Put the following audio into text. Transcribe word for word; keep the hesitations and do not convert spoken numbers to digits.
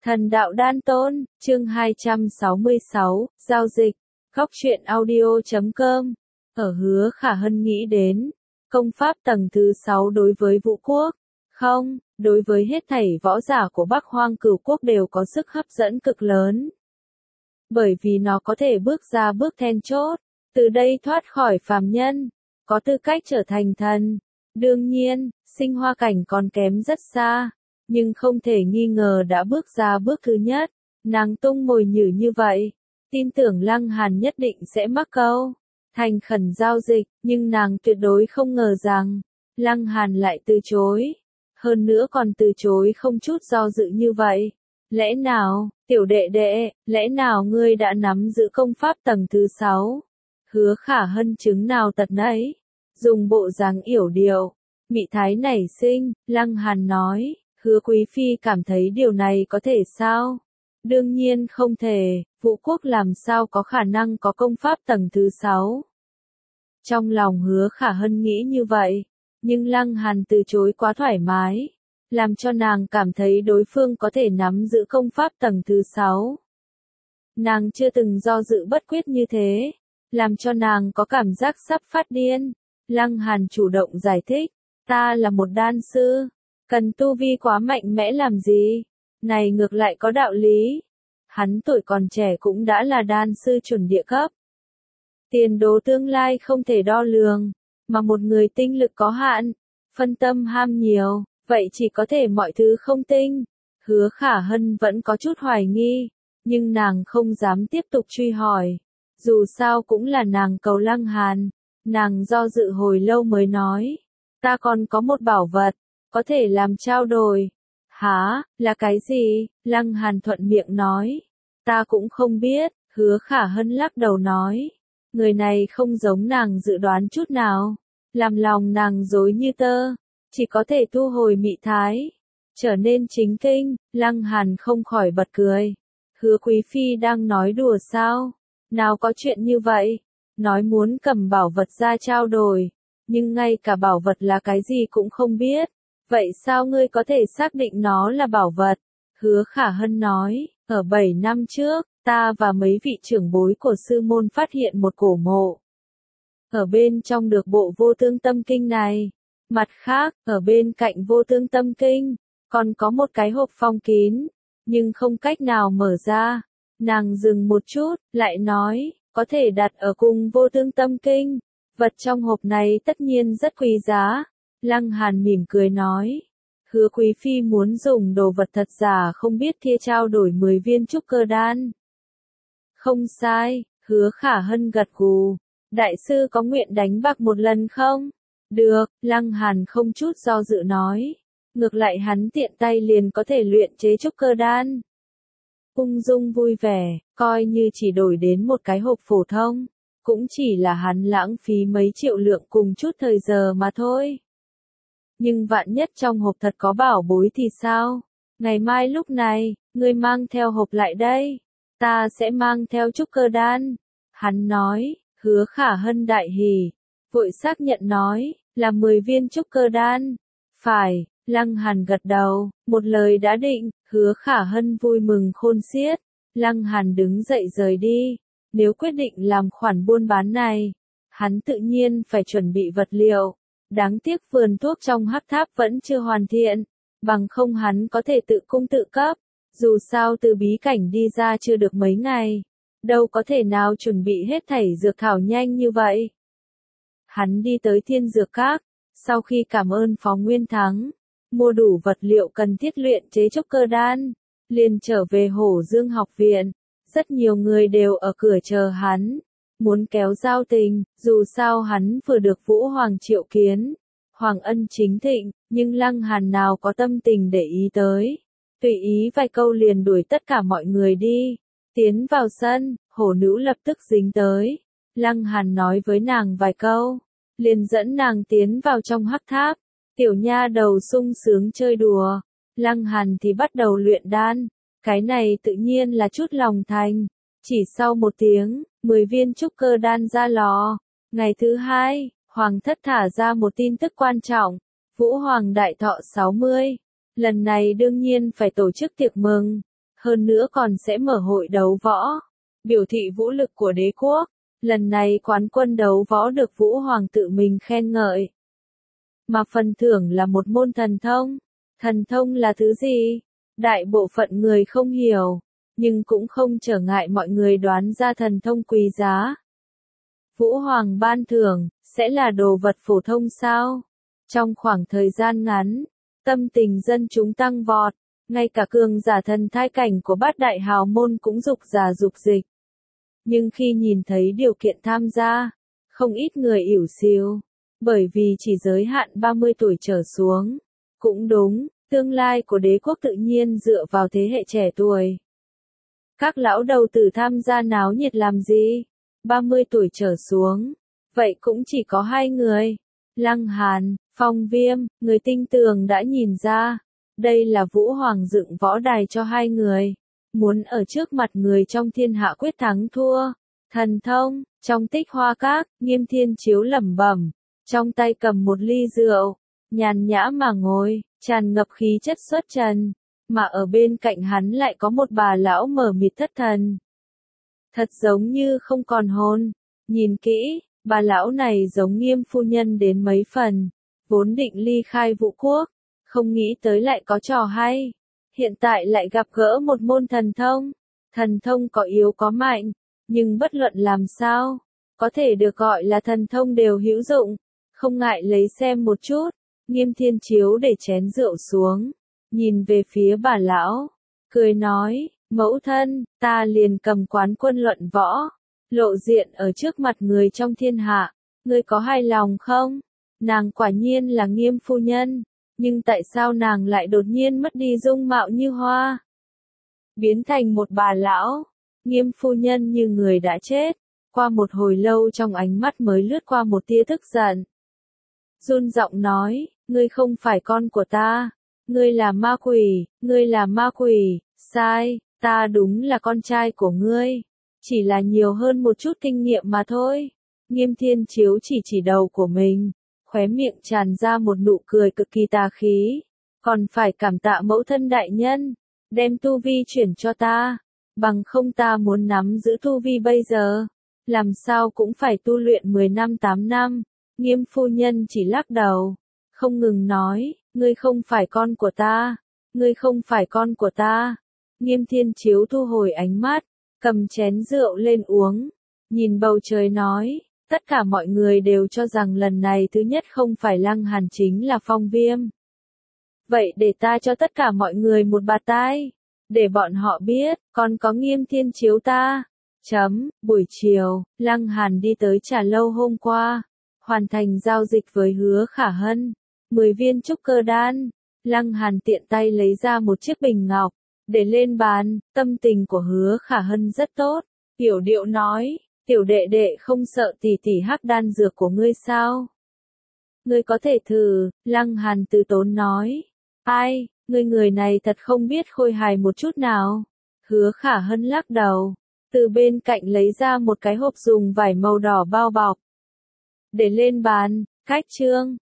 Thần đạo đan tôn, chương hai trăm sáu mươi sáu, giao dịch, góc truyện audio chấm com. Ở Hứa Khả Hân nghĩ đến, công pháp tầng thứ sáu đối với Vũ Quốc, không, đối với hết thảy võ giả của Bắc Hoang Cửu Quốc đều có sức hấp dẫn cực lớn. Bởi vì nó có thể bước ra bước then chốt, từ đây thoát khỏi phàm nhân, có tư cách trở thành thần. Đương nhiên, sinh hoa cảnh còn kém rất xa, nhưng không thể nghi ngờ đã bước ra bước thứ nhất. Nàng tung mồi nhử như vậy, tin tưởng Lăng Hàn nhất định sẽ mắc câu, thành khẩn giao dịch, nhưng nàng tuyệt đối không ngờ rằng, Lăng Hàn lại từ chối. Hơn nữa còn từ chối không chút do dự như vậy. Lẽ nào, tiểu đệ đệ, lẽ nào ngươi đã nắm giữ công pháp tầng thứ sáu? Hứa Khả Hân chứng nào tật nấy, dùng bộ dáng yểu điệu, mị thái nảy sinh, Lăng Hàn nói, Hứa Quý Phi cảm thấy điều này có thể sao? Đương nhiên không thể, Vũ Quốc làm sao có khả năng có công pháp tầng thứ sáu? Trong lòng Hứa Khả Hân nghĩ như vậy, nhưng Lăng Hàn từ chối quá thoải mái, làm cho nàng cảm thấy đối phương có thể nắm giữ công pháp tầng thứ sáu. Nàng chưa từng do dự bất quyết như thế, làm cho nàng có cảm giác sắp phát điên. Lăng Hàn chủ động giải thích, ta là một đan sư, cần tu vi quá mạnh mẽ làm gì? Này ngược lại có đạo lý. Hắn tuổi còn trẻ cũng đã là đan sư chuẩn địa cấp. Tiền đồ tương lai không thể đo lường, mà một người tinh lực có hạn, phân tâm ham nhiều, vậy chỉ có thể mọi thứ không tinh. Hứa Khả Hân vẫn có chút hoài nghi, nhưng nàng không dám tiếp tục truy hỏi. Dù sao cũng là nàng cầu Lăng Hàn, nàng do dự hồi lâu mới nói, ta còn có một bảo vật, có thể làm trao đổi. Hả, là cái gì? Lăng Hàn thuận miệng nói, ta cũng không biết. Hứa Khả Hân lắc đầu nói, người này không giống nàng dự đoán chút nào, làm lòng nàng rối như tơ, chỉ có thể thu hồi mị thái, trở nên chính kinh. Lăng Hàn không khỏi bật cười, Hứa Quý Phi đang nói đùa sao? Nào có chuyện như vậy, nói muốn cầm bảo vật ra trao đổi, nhưng ngay cả bảo vật là cái gì cũng không biết, vậy sao ngươi có thể xác định nó là bảo vật? Hứa Khả Hân nói, ở bảy năm trước, ta và mấy vị trưởng bối của sư môn phát hiện một cổ mộ. Ở bên trong được bộ Vô Tương Tâm Kinh này. Mặt khác, ở bên cạnh Vô Tương Tâm Kinh, còn có một cái hộp phong kín, nhưng không cách nào mở ra. Nàng dừng một chút, lại nói, có thể đặt ở cùng Vô Tương Tâm Kinh. Vật trong hộp này tất nhiên rất quý giá. Lăng Hàn mỉm cười nói, Hứa Quý Phi muốn dùng đồ vật thật giả không biết thia trao đổi mười viên trúc cơ đan. Không sai, Hứa Khả Hân gật gù. Đại sư có nguyện đánh bạc một lần không? Được, Lăng Hàn không chút do dự nói. Ngược lại hắn tiện tay liền có thể luyện chế trúc cơ đan. Ung dung vui vẻ, coi như chỉ đổi đến một cái hộp phổ thông, cũng chỉ là hắn lãng phí mấy triệu lượng cùng chút thời giờ mà thôi. Nhưng vạn nhất trong hộp thật có bảo bối thì sao? Ngày mai lúc này, ngươi mang theo hộp lại đây, ta sẽ mang theo trúc cơ đan. Hắn nói, Hứa Khả Hân đại hỉ, vội xác nhận nói, là mười viên trúc cơ đan. Phải, Lăng Hàn gật đầu, một lời đã định. Hứa Khả Hân vui mừng khôn xiết. Lăng Hàn đứng dậy rời đi. Nếu quyết định làm khoản buôn bán này, hắn tự nhiên phải chuẩn bị vật liệu. Đáng tiếc vườn thuốc trong hắc tháp vẫn chưa hoàn thiện, bằng không hắn có thể tự cung tự cấp. Dù sao từ bí cảnh đi ra chưa được mấy ngày, đâu có thể nào chuẩn bị hết thảy dược thảo nhanh như vậy. Hắn đi tới Thiên Dược Các, sau khi cảm ơn Phó Nguyên Thắng, mua đủ vật liệu cần thiết luyện chế trúc cơ đan, liền trở về Hổ Dương học viện. Rất nhiều người đều ở cửa chờ hắn, muốn kéo giao tình, dù sao hắn vừa được Vũ Hoàng triệu kiến, Hoàng ân chính thịnh, nhưng Lăng Hàn nào có tâm tình để ý tới, tùy ý vài câu liền đuổi tất cả mọi người đi. Tiến vào sân, hổ nữ lập tức dính tới, Lăng Hàn nói với nàng vài câu, liền dẫn nàng tiến vào trong hắc tháp. Tiểu nha đầu sung sướng chơi đùa, Lăng Hàn thì bắt đầu luyện đan, cái này tự nhiên là chút lòng thành. Chỉ sau một tiếng, mười viên trúc cơ đan ra lò. Ngày thứ hai, Hoàng thất thả ra một tin tức quan trọng, Vũ Hoàng đại thọ sáu mươi. Lần này đương nhiên phải tổ chức tiệc mừng. hơn nữa còn sẽ mở hội đấu võ, biểu thị vũ lực của đế quốc. Lần này quán quân đấu võ được Vũ Hoàng tự mình khen ngợi. Mà phần thưởng là một môn thần thông. Thần thông là thứ gì? Đại bộ phận người không hiểu, nhưng cũng không trở ngại mọi người đoán ra thần thông quý giá. Vũ Hoàng ban thưởng, sẽ là đồ vật phổ thông sao? Trong khoảng thời gian ngắn, tâm tình dân chúng tăng vọt, ngay cả cường giả thần thai cảnh của bát đại hào môn cũng dục giả dục dịch. Nhưng khi nhìn thấy điều kiện tham gia, không ít người ỉu xìu, bởi vì chỉ giới hạn ba mươi tuổi trở xuống. Cũng đúng, tương lai của đế quốc tự nhiên dựa vào thế hệ trẻ tuổi. Các lão đầu tử tham gia náo nhiệt làm gì? ba mươi tuổi trở xuống, vậy cũng chỉ có hai người. Lăng Hàn, Phong Viêm, người tinh tường đã nhìn ra, đây là Vũ Hoàng dựng võ đài cho hai người. Muốn ở trước mặt người trong thiên hạ quyết thắng thua. Thần thông, trong Tích Hoa Các, Nghiêm Thiên Chiếu lẩm bẩm, trong tay cầm một ly rượu, nhàn nhã mà ngồi, tràn ngập khí chất xuất trần, mà ở bên cạnh hắn lại có một bà lão mờ mịt thất thần. Thật giống như không còn hồn. Nhìn kỹ, bà lão này giống Nghiêm phu nhân đến mấy phần, vốn định ly khai Vũ quốc, không nghĩ tới lại có trò hay. Hiện tại lại gặp gỡ một môn thần thông. Thần thông có yếu có mạnh, nhưng bất luận làm sao, có thể được gọi là thần thông đều hữu dụng. Không ngại lấy xem một chút. Nghiêm Thiên Chiếu để chén rượu xuống, nhìn về phía bà lão, cười nói, mẫu thân, ta liền cầm quán quân luận võ, lộ diện ở trước mặt người trong thiên hạ, ngươi có hài lòng không? Nàng quả nhiên là Nghiêm phu nhân, nhưng tại sao nàng lại đột nhiên mất đi dung mạo như hoa? Biến thành một bà lão, Nghiêm phu nhân như người đã chết, qua một hồi lâu trong ánh mắt mới lướt qua một tia tức giận. Run giọng nói, ngươi không phải con của ta, ngươi là ma quỷ, ngươi là ma quỷ, sai, ta đúng là con trai của ngươi, chỉ là nhiều hơn một chút kinh nghiệm mà thôi. Nghiêm Thiên Chiếu chỉ chỉ đầu của mình, khóe miệng tràn ra một nụ cười cực kỳ tà khí, còn phải cảm tạ mẫu thân đại nhân, đem tu vi chuyển cho ta, bằng không ta muốn nắm giữ tu vi bây giờ, làm sao cũng phải tu luyện mười năm tám năm. Nghiêm phu nhân chỉ lắc đầu, không ngừng nói, ngươi không phải con của ta, ngươi không phải con của ta. Nghiêm Thiên Chiếu thu hồi ánh mắt, cầm chén rượu lên uống, nhìn bầu trời nói, tất cả mọi người đều cho rằng lần này thứ nhất không phải Lăng Hàn chính là Phong Viêm. Vậy để ta cho tất cả mọi người một bạt tai, để bọn họ biết, còn có Nghiêm Thiên Chiếu ta. Chấm, buổi chiều, Lăng Hàn đi tới trà lâu hôm qua, hoàn thành giao dịch với Hứa Khả Hân, mười viên trúc cơ đan. Lăng Hàn tiện tay lấy ra một chiếc bình ngọc, để lên bàn, tâm tình của Hứa Khả Hân rất tốt, tiểu điệu nói, tiểu đệ đệ không sợ tỷ tỷ hắc đan dược của ngươi sao? Ngươi có thể thử, Lăng Hàn từ tốn nói, ai, ngươi người này thật không biết khôi hài một chút nào. Hứa Khả Hân lắc đầu, từ bên cạnh lấy ra một cái hộp dùng vải màu đỏ bao bọc, để lên bàn, cách chương.